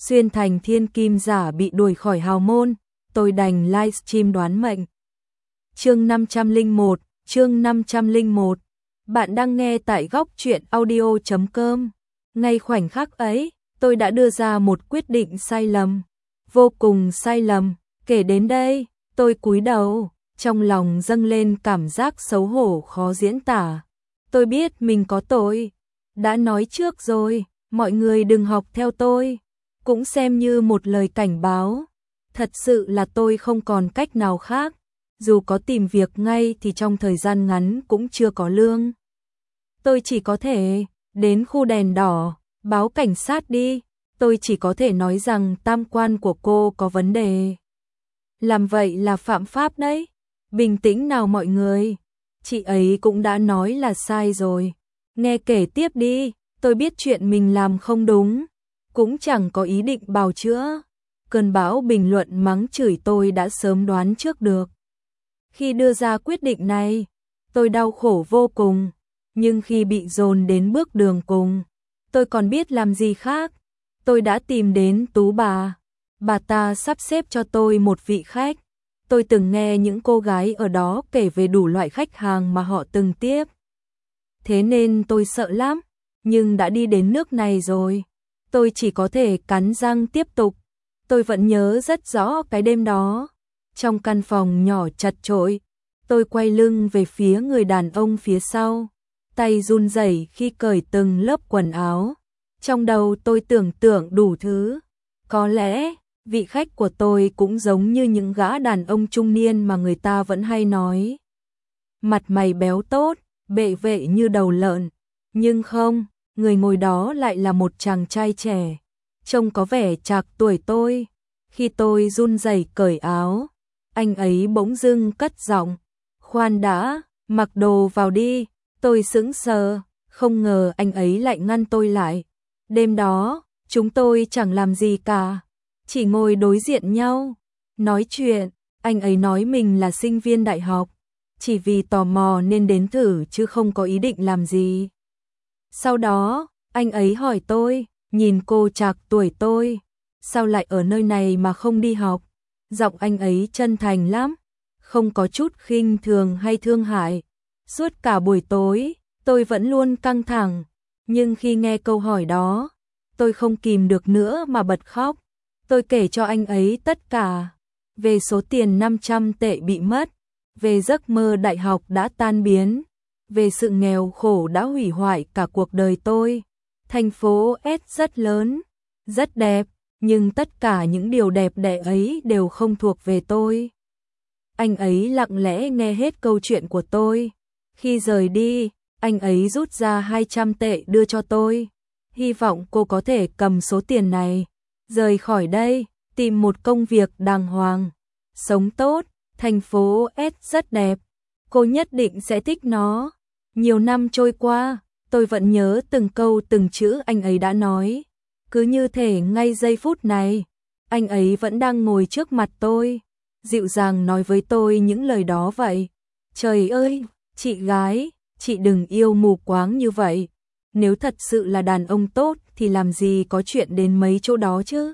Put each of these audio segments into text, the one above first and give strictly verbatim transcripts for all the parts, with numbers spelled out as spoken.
xuyên thành thiên kim giả bị đuổi khỏi hào môn, tôi đành livestream đoán mệnh. Chương năm trăm lẻ một, chương năm trăm lẻ một. Bạn đang nghe tại góc truyện audio chấm com. Ngay khoảnh khắc ấy, tôi đã đưa ra một quyết định sai lầm, vô cùng sai lầm. Kể đến đây, tôi cúi đầu, trong lòng dâng lên cảm giác xấu hổ khó diễn tả. Tôi biết mình có tội, đã nói trước rồi, mọi người đừng học theo tôi, cũng xem như một lời cảnh báo. Thật sự là tôi không còn cách nào khác, dù có tìm việc ngay thì trong thời gian ngắn cũng chưa có lương. Tôi chỉ có thể đến khu đèn đỏ, báo cảnh sát đi, tôi chỉ có thể nói rằng tam quan của cô có vấn đề. Làm vậy là phạm pháp đấy. Bình tĩnh nào mọi người, chị ấy cũng đã nói là sai rồi. Nghe kể tiếp đi, tôi biết chuyện mình làm không đúng, cũng chẳng có ý định bào chữa. Cơn bão bình luận mắng chửi tôi đã sớm đoán trước được. Khi đưa ra quyết định này, tôi đau khổ vô cùng, nhưng khi bị dồn đến bước đường cùng, tôi còn biết làm gì khác. Tôi đã tìm đến Tú bà, bà ta sắp xếp cho tôi một vị khách. Tôi từng nghe những cô gái ở đó kể về đủ loại khách hàng mà họ từng tiếp. Thế nên tôi sợ lắm, nhưng đã đi đến nước này rồi, tôi chỉ có thể cắn răng tiếp tục. Tôi vẫn nhớ rất rõ cái đêm đó, trong căn phòng nhỏ chật chội, tôi quay lưng về phía người đàn ông phía sau, tay run rẩy khi cởi từng lớp quần áo. Trong đầu tôi tưởng tượng đủ thứ, có lẽ vị khách của tôi cũng giống như những gã đàn ông trung niên mà người ta vẫn hay nói. Mặt mày béo tốt, bệ vệ như đầu lợn, nhưng không, người ngồi đó lại là một chàng trai trẻ, trông có vẻ trạc tuổi tôi. Khi tôi run rẩy cởi áo, anh ấy bỗng dưng cất giọng, khoan đã, mặc đồ vào đi. Tôi sững sờ, không ngờ anh ấy lại ngăn tôi lại. Đêm đó, chúng tôi chẳng làm gì cả, chỉ ngồi đối diện nhau, nói chuyện. Anh ấy nói mình là sinh viên đại học, chỉ vì tò mò nên đến thử chứ không có ý định làm gì. Sau đó, anh ấy hỏi tôi, nhìn cô trạc tuổi tôi, sao lại ở nơi này mà không đi học? Giọng anh ấy chân thành lắm, không có chút khinh thường hay thương hại. Suốt cả buổi tối, tôi vẫn luôn căng thẳng, nhưng khi nghe câu hỏi đó, tôi không kìm được nữa mà bật khóc. Tôi kể cho anh ấy tất cả, về số tiền năm trăm tệ bị mất, về giấc mơ đại học đã tan biến, về sự nghèo khổ đã hủy hoại cả cuộc đời tôi. Thành phố S rất lớn, rất đẹp, nhưng tất cả những điều đẹp đẽ ấy đều không thuộc về tôi. Anh ấy lặng lẽ nghe hết câu chuyện của tôi. Khi rời đi, anh ấy rút ra hai trăm tệ đưa cho tôi, hy vọng cô có thể cầm số tiền này, rời khỏi đây, tìm một công việc đàng hoàng, sống tốt. Thành phố S rất đẹp, cô nhất định sẽ thích nó. Nhiều năm trôi qua, tôi vẫn nhớ từng câu từng chữ anh ấy đã nói. Cứ như thể ngay giây phút này, anh ấy vẫn đang ngồi trước mặt tôi, dịu dàng nói với tôi những lời đó vậy. Trời ơi, chị gái, chị đừng yêu mù quáng như vậy. Nếu thật sự là đàn ông tốt thì làm gì có chuyện đến mấy chỗ đó chứ?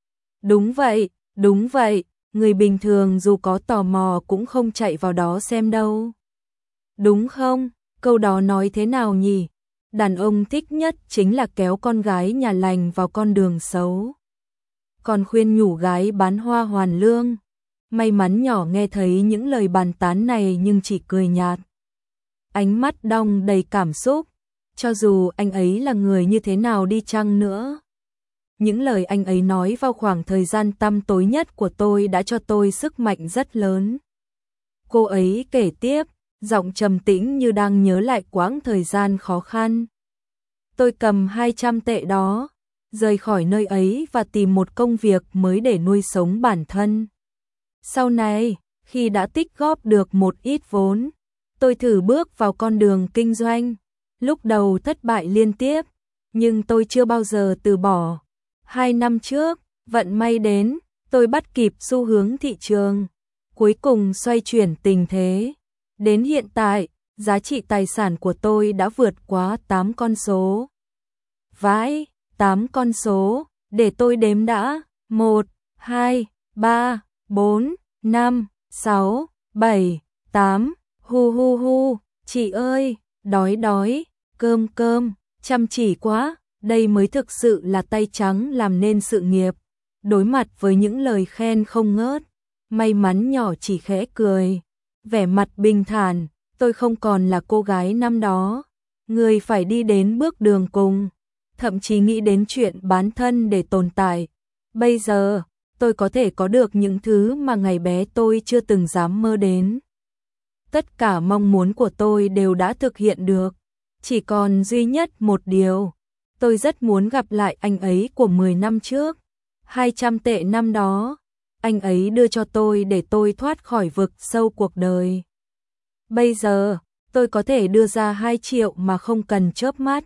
Đúng vậy, đúng vậy, người bình thường dù có tò mò cũng không chạy vào đó xem đâu. Đúng không? Câu đó nói thế nào nhỉ? Đàn ông thích nhất chính là kéo con gái nhà lành vào con đường xấu, còn khuyên nhủ gái bán hoa hoàn lương. May mắn nhỏ nghe thấy những lời bàn tán này nhưng chỉ cười nhạt, ánh mắt đong đầy cảm xúc. Cho dù anh ấy là người như thế nào đi chăng nữa, những lời anh ấy nói vào khoảng thời gian tăm tối nhất của tôi đã cho tôi sức mạnh rất lớn. Cô ấy kể tiếp, giọng trầm tĩnh như đang nhớ lại quãng thời gian khó khăn. Tôi cầm hai trăm tệ đó, rời khỏi nơi ấy và tìm một công việc mới để nuôi sống bản thân. Sau này, khi đã tích góp được một ít vốn, tôi thử bước vào con đường kinh doanh. Lúc đầu thất bại liên tiếp, nhưng tôi chưa bao giờ từ bỏ. Hai năm trước, vận may đến, tôi bắt kịp xu hướng thị trường, cuối cùng xoay chuyển tình thế. Đến hiện tại, giá trị tài sản của tôi đã vượt quá tám con số. Vãi, tám con số, để tôi đếm đã. Một, hai, ba, bốn, năm, sáu, bảy, tám, hu hu hu, chị ơi, đói đói, cơm cơm, chăm chỉ quá, đây mới thực sự là tay trắng làm nên sự nghiệp. Đối mặt với những lời khen không ngớt, may mắn nhỏ chỉ khẽ cười, vẻ mặt bình thản, tôi không còn là cô gái năm đó, người phải đi đến bước đường cùng, thậm chí nghĩ đến chuyện bán thân để tồn tại. Bây giờ, tôi có thể có được những thứ mà ngày bé tôi chưa từng dám mơ đến. Tất cả mong muốn của tôi đều đã thực hiện được, chỉ còn duy nhất một điều, tôi rất muốn gặp lại anh ấy của mười năm trước, hai trăm tệ năm đó, anh ấy đưa cho tôi để tôi thoát khỏi vực sâu cuộc đời. Bây giờ, tôi có thể đưa ra hai triệu mà không cần chớp mắt.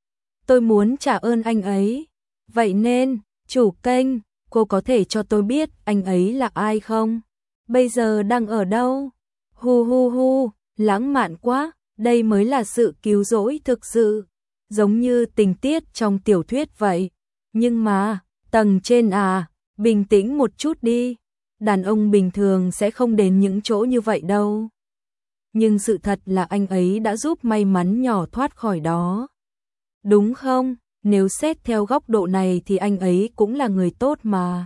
Tôi muốn trả ơn anh ấy, vậy nên, chủ kênh, cô có thể cho tôi biết anh ấy là ai không? Bây giờ đang ở đâu? Hu hu hu, lãng mạn quá, đây mới là sự cứu rỗi thực sự, giống như tình tiết trong tiểu thuyết vậy. Nhưng mà, tầng trên à, bình tĩnh một chút đi, đàn ông bình thường sẽ không đến những chỗ như vậy đâu. Nhưng sự thật là anh ấy đã giúp may mắn nhỏ thoát khỏi đó. Đúng không? Nếu xét theo góc độ này thì anh ấy cũng là người tốt mà.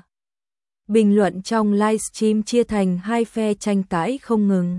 Bình luận trong livestream chia thành hai phe tranh cãi không ngừng.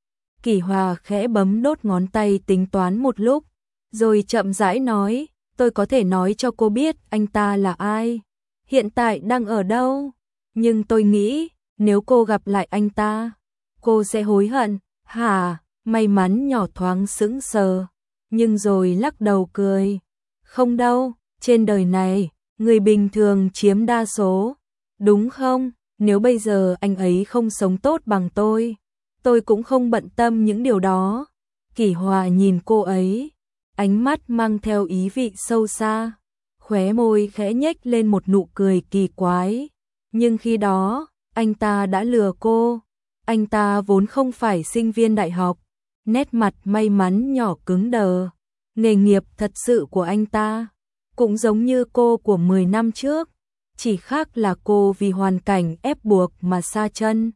Kỷ Hòa khẽ bấm đốt ngón tay tính toán một lúc, rồi chậm rãi nói, tôi có thể nói cho cô biết anh ta là ai, hiện tại đang ở đâu, nhưng tôi nghĩ, nếu cô gặp lại anh ta, cô sẽ hối hận. Hả? May mắn nhỏ thoáng sững sờ, nhưng rồi lắc đầu cười. Không đâu, trên đời này, người bình thường chiếm đa số, đúng không? Nếu bây giờ anh ấy không sống tốt bằng tôi, tôi cũng không bận tâm những điều đó. Kỷ Hòa nhìn cô ấy, ánh mắt mang theo ý vị sâu xa, khóe môi khẽ nhếch lên một nụ cười kỳ quái. Nhưng khi đó, anh ta đã lừa cô, anh ta vốn không phải sinh viên đại học. Nét mặt may mắn nhỏ cứng đờ, nghề nghiệp thật sự của anh ta cũng giống như cô của mười năm trước, chỉ khác là cô vì hoàn cảnh ép buộc mà sa chân.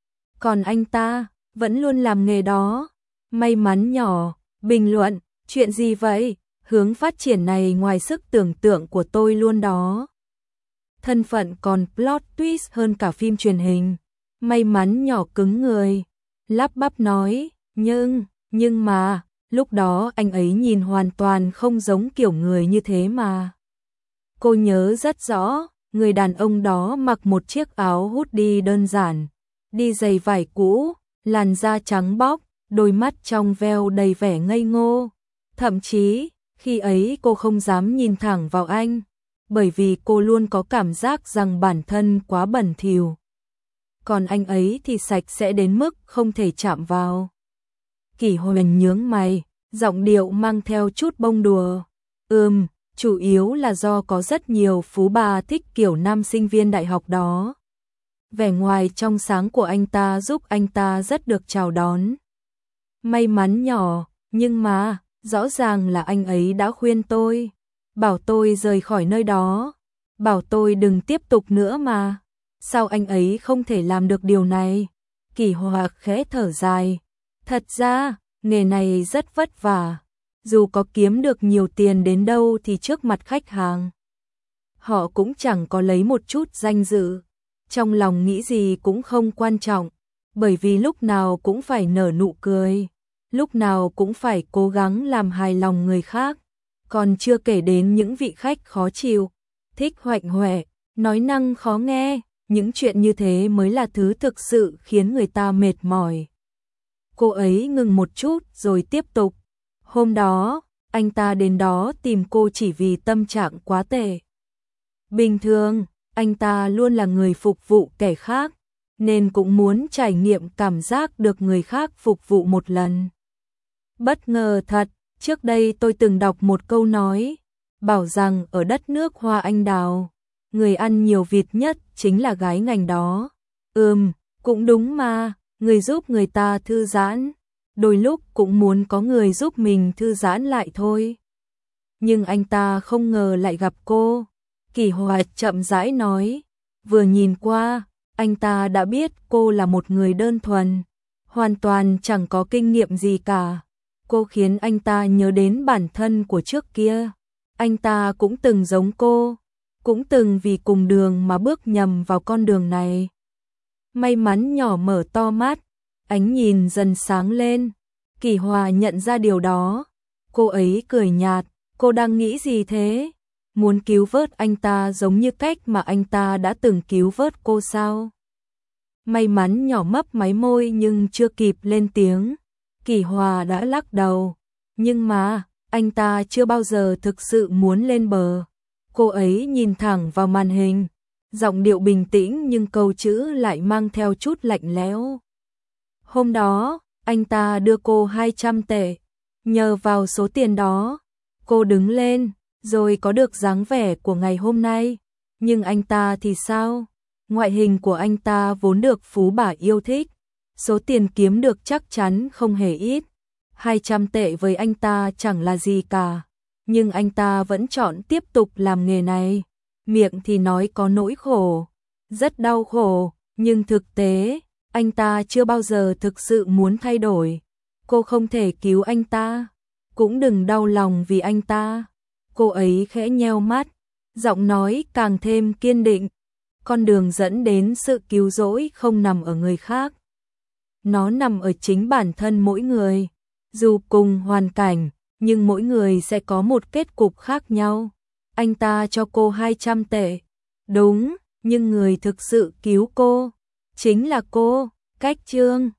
Còn anh ta vẫn luôn làm nghề đó. May mắn nhỏ, bình luận, chuyện gì vậy? Hướng phát triển này ngoài sức tưởng tượng của tôi luôn đó. Thân phận còn plot twist hơn cả phim truyền hình. May mắn nhỏ cứng người, lắp bắp nói, nhưng, nhưng mà, lúc đó anh ấy nhìn hoàn toàn không giống kiểu người như thế mà. Cô nhớ rất rõ, người đàn ông đó mặc một chiếc áo hoodie đơn giản, đi giày vải cũ, làn da trắng bóc, đôi mắt trong veo đầy vẻ ngây ngô. Thậm chí, khi ấy cô không dám nhìn thẳng vào anh, bởi vì cô luôn có cảm giác rằng bản thân quá bẩn thỉu. Còn anh ấy thì sạch sẽ đến mức không thể chạm vào. Kỷ Huyền nhướng mày, giọng điệu mang theo chút bông đùa. Ừm, chủ yếu là do có rất nhiều phú bà thích kiểu nam sinh viên đại học đó. Vẻ ngoài trong sáng của anh ta giúp anh ta rất được chào đón. May mắn nhỏ, nhưng mà, rõ ràng là anh ấy đã khuyên tôi, bảo tôi rời khỏi nơi đó, bảo tôi đừng tiếp tục nữa mà. Sao anh ấy không thể làm được điều này? Kỷ Hòa khẽ thở dài. Thật ra, nghề này rất vất vả. Dù có kiếm được nhiều tiền đến đâu thì trước mặt khách hàng, họ cũng chẳng có lấy một chút danh dự. Trong lòng nghĩ gì cũng không quan trọng, bởi vì lúc nào cũng phải nở nụ cười, lúc nào cũng phải cố gắng làm hài lòng người khác. Còn chưa kể đến những vị khách khó chịu, thích hoạnh hoẹ, nói năng khó nghe. Những chuyện như thế mới là thứ thực sự khiến người ta mệt mỏi. Cô ấy ngừng một chút rồi tiếp tục. Hôm đó, anh ta đến đó tìm cô chỉ vì tâm trạng quá tệ. Bình thường, anh ta luôn là người phục vụ kẻ khác, nên cũng muốn trải nghiệm cảm giác được người khác phục vụ một lần. Bất ngờ thật, trước đây tôi từng đọc một câu nói, bảo rằng ở đất nước hoa anh đào, người ăn nhiều vịt nhất chính là gái ngành đó. Ừm, cũng đúng mà, người giúp người ta thư giãn, đôi lúc cũng muốn có người giúp mình thư giãn lại thôi. Nhưng anh ta không ngờ lại gặp cô. Kỷ Hòa chậm rãi nói, vừa nhìn qua, anh ta đã biết cô là một người đơn thuần, hoàn toàn chẳng có kinh nghiệm gì cả. Cô khiến anh ta nhớ đến bản thân của trước kia. Anh ta cũng từng giống cô, cũng từng vì cùng đường mà bước nhầm vào con đường này. May mắn nhỏ mở to mắt, ánh nhìn dần sáng lên. Kỷ Hòa nhận ra điều đó. Cô ấy cười nhạt, cô đang nghĩ gì thế? Muốn cứu vớt anh ta giống như cách mà anh ta đã từng cứu vớt cô sao? May mắn nhỏ mấp máy môi nhưng chưa kịp lên tiếng. Kỷ Hòa đã lắc đầu. Nhưng mà, anh ta chưa bao giờ thực sự muốn lên bờ. Cô ấy nhìn thẳng vào màn hình, giọng điệu bình tĩnh nhưng câu chữ lại mang theo chút lạnh lẽo. Hôm đó, anh ta đưa cô hai trăm tệ. Nhờ vào số tiền đó, cô đứng lên, rồi có được dáng vẻ của ngày hôm nay. Nhưng anh ta thì sao? Ngoại hình của anh ta vốn được phú bà yêu thích. Số tiền kiếm được chắc chắn không hề ít. hai trăm tệ với anh ta chẳng là gì cả. Nhưng anh ta vẫn chọn tiếp tục làm nghề này. Miệng thì nói có nỗi khổ, rất đau khổ, nhưng thực tế, anh ta chưa bao giờ thực sự muốn thay đổi. Cô không thể cứu anh ta, cũng đừng đau lòng vì anh ta. Cô ấy khẽ nheo mắt, giọng nói càng thêm kiên định. Con đường dẫn đến sự cứu rỗi không nằm ở người khác. Nó nằm ở chính bản thân mỗi người. Dù cùng hoàn cảnh, nhưng mỗi người sẽ có một kết cục khác nhau. Anh ta cho cô hai trăm tệ. Đúng, nhưng người thực sự cứu cô chính là cô. Cách chương